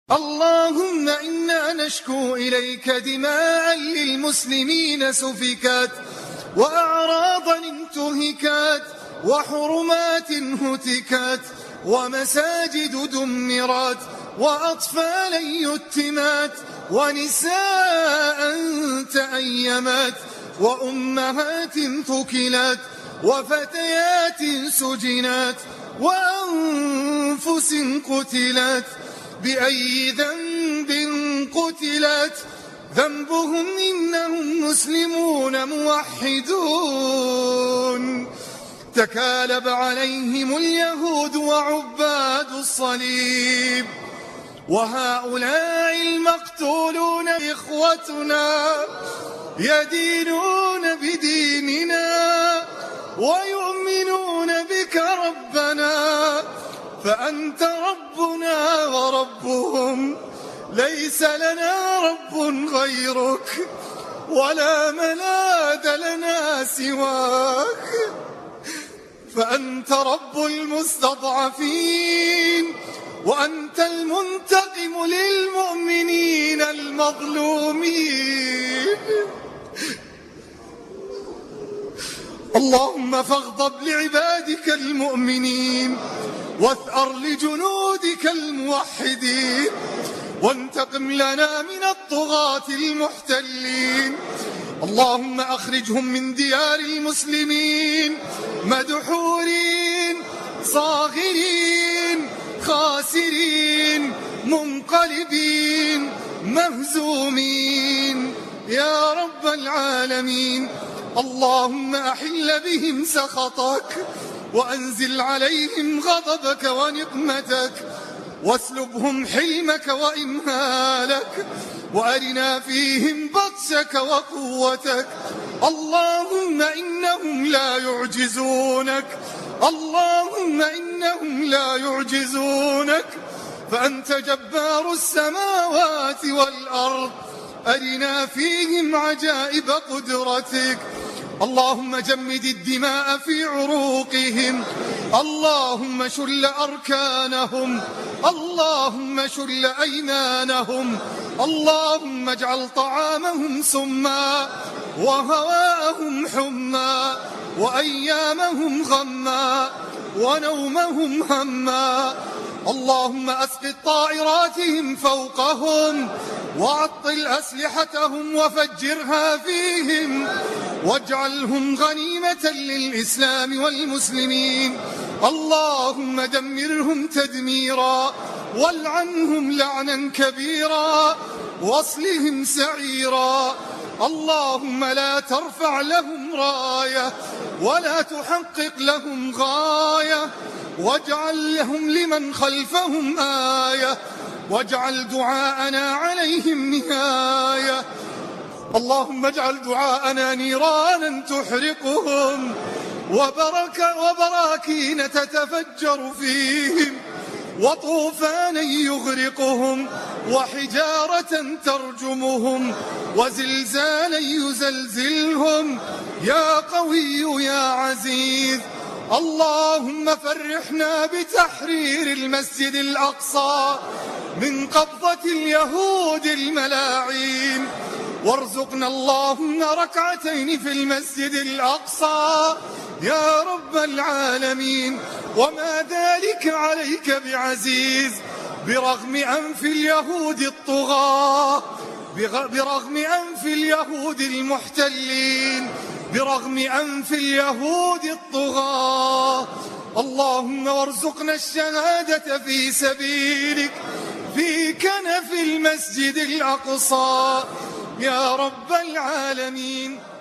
اللهم إنا نشكو إليك دماء للمسلمين سفكت، وأعراضا انتهكت، وحرمات هتكت، ومساجد دمرت، وأطفالا يتمت، ونساء تأيمت، وأمهات ثكلت، وفتيات سجنت، وأنفس قتلت. بأي ذنب قتلت؟ ذنبهم إنهم مسلمون موحدون. تكالب عليهم اليهود وعباد الصليب، وهؤلاء المقتولون إخوتنا يدينون بديننا ويؤمنون بك ربنا، فأنت ربنا وربهم، ليس لنا رب غيرك ولا ملاذ لنا سواك، فأنت رب المستضعفين، وأنت المنتقم للمؤمنين المظلومين. اللهم فاغضب لعبادك المؤمنين، واثأر لجنودك الموحدين، وانتقم لنا من الطغاة المحتلين. اللهم أخرجهم من ديار المسلمين مدحورين صاغرين خاسرين منقلبين مهزومين يا رب العالمين. اللهم أحل بهم سخطك، وأنزل عليهم غضبك ونقمتك، واسلبهم حلمك وإمهالك، وأرنا فيهم بطشك وقوتك. اللهم إنهم لا يعجزونك، اللهم إنهم لا يعجزونك، فأنت جبار السماوات والأرض، أرنا فيهم عجائب قدرتك. اللهم جمد الدماء في عروقهم، اللهم شل أركانهم، اللهم شل أيمانهم، اللهم اجعل طعامهم سما، وهواءهم حما، وأيامهم غما، ونومهم هما. اللهم أسقط طائراتهم فوقهم، وعطل أسلحتهم وفجرها فيهم، واجعلهم غنيمة للإسلام والمسلمين. اللهم دمرهم تدميرا، والعنهم لعنا كبيرا، واصلهم سعيرا. اللهم لا ترفع لهم راية، ولا تحقق لهم غاية، واجعل لهم لمن خلفهم آية، واجعل دعاءنا عليهم نهاية. اللهم اجعل دعاءنا نيرانا تحرقهم، وبراكين تتفجر فيهم، وطوفانا يغرقهم، وحجارة ترجمهم، وزلزالا يزلزلهم يا قوي يا عزيز. اللهم فرحنا بتحرير المسجد الأقصى من قبضة اليهود الملاعين، وارزقنا اللهم ركعتين في المسجد الأقصى يا رب العالمين، وما ذلك عليك بعزيز. برغم أنف اليهود الطغاة، برغم أنف اليهود المحتلين، برغم أنف اليهود الطغاة. اللهم وارزقنا الشهادة في سبيلك في كنف المسجد الأقصى يا رب العالمين.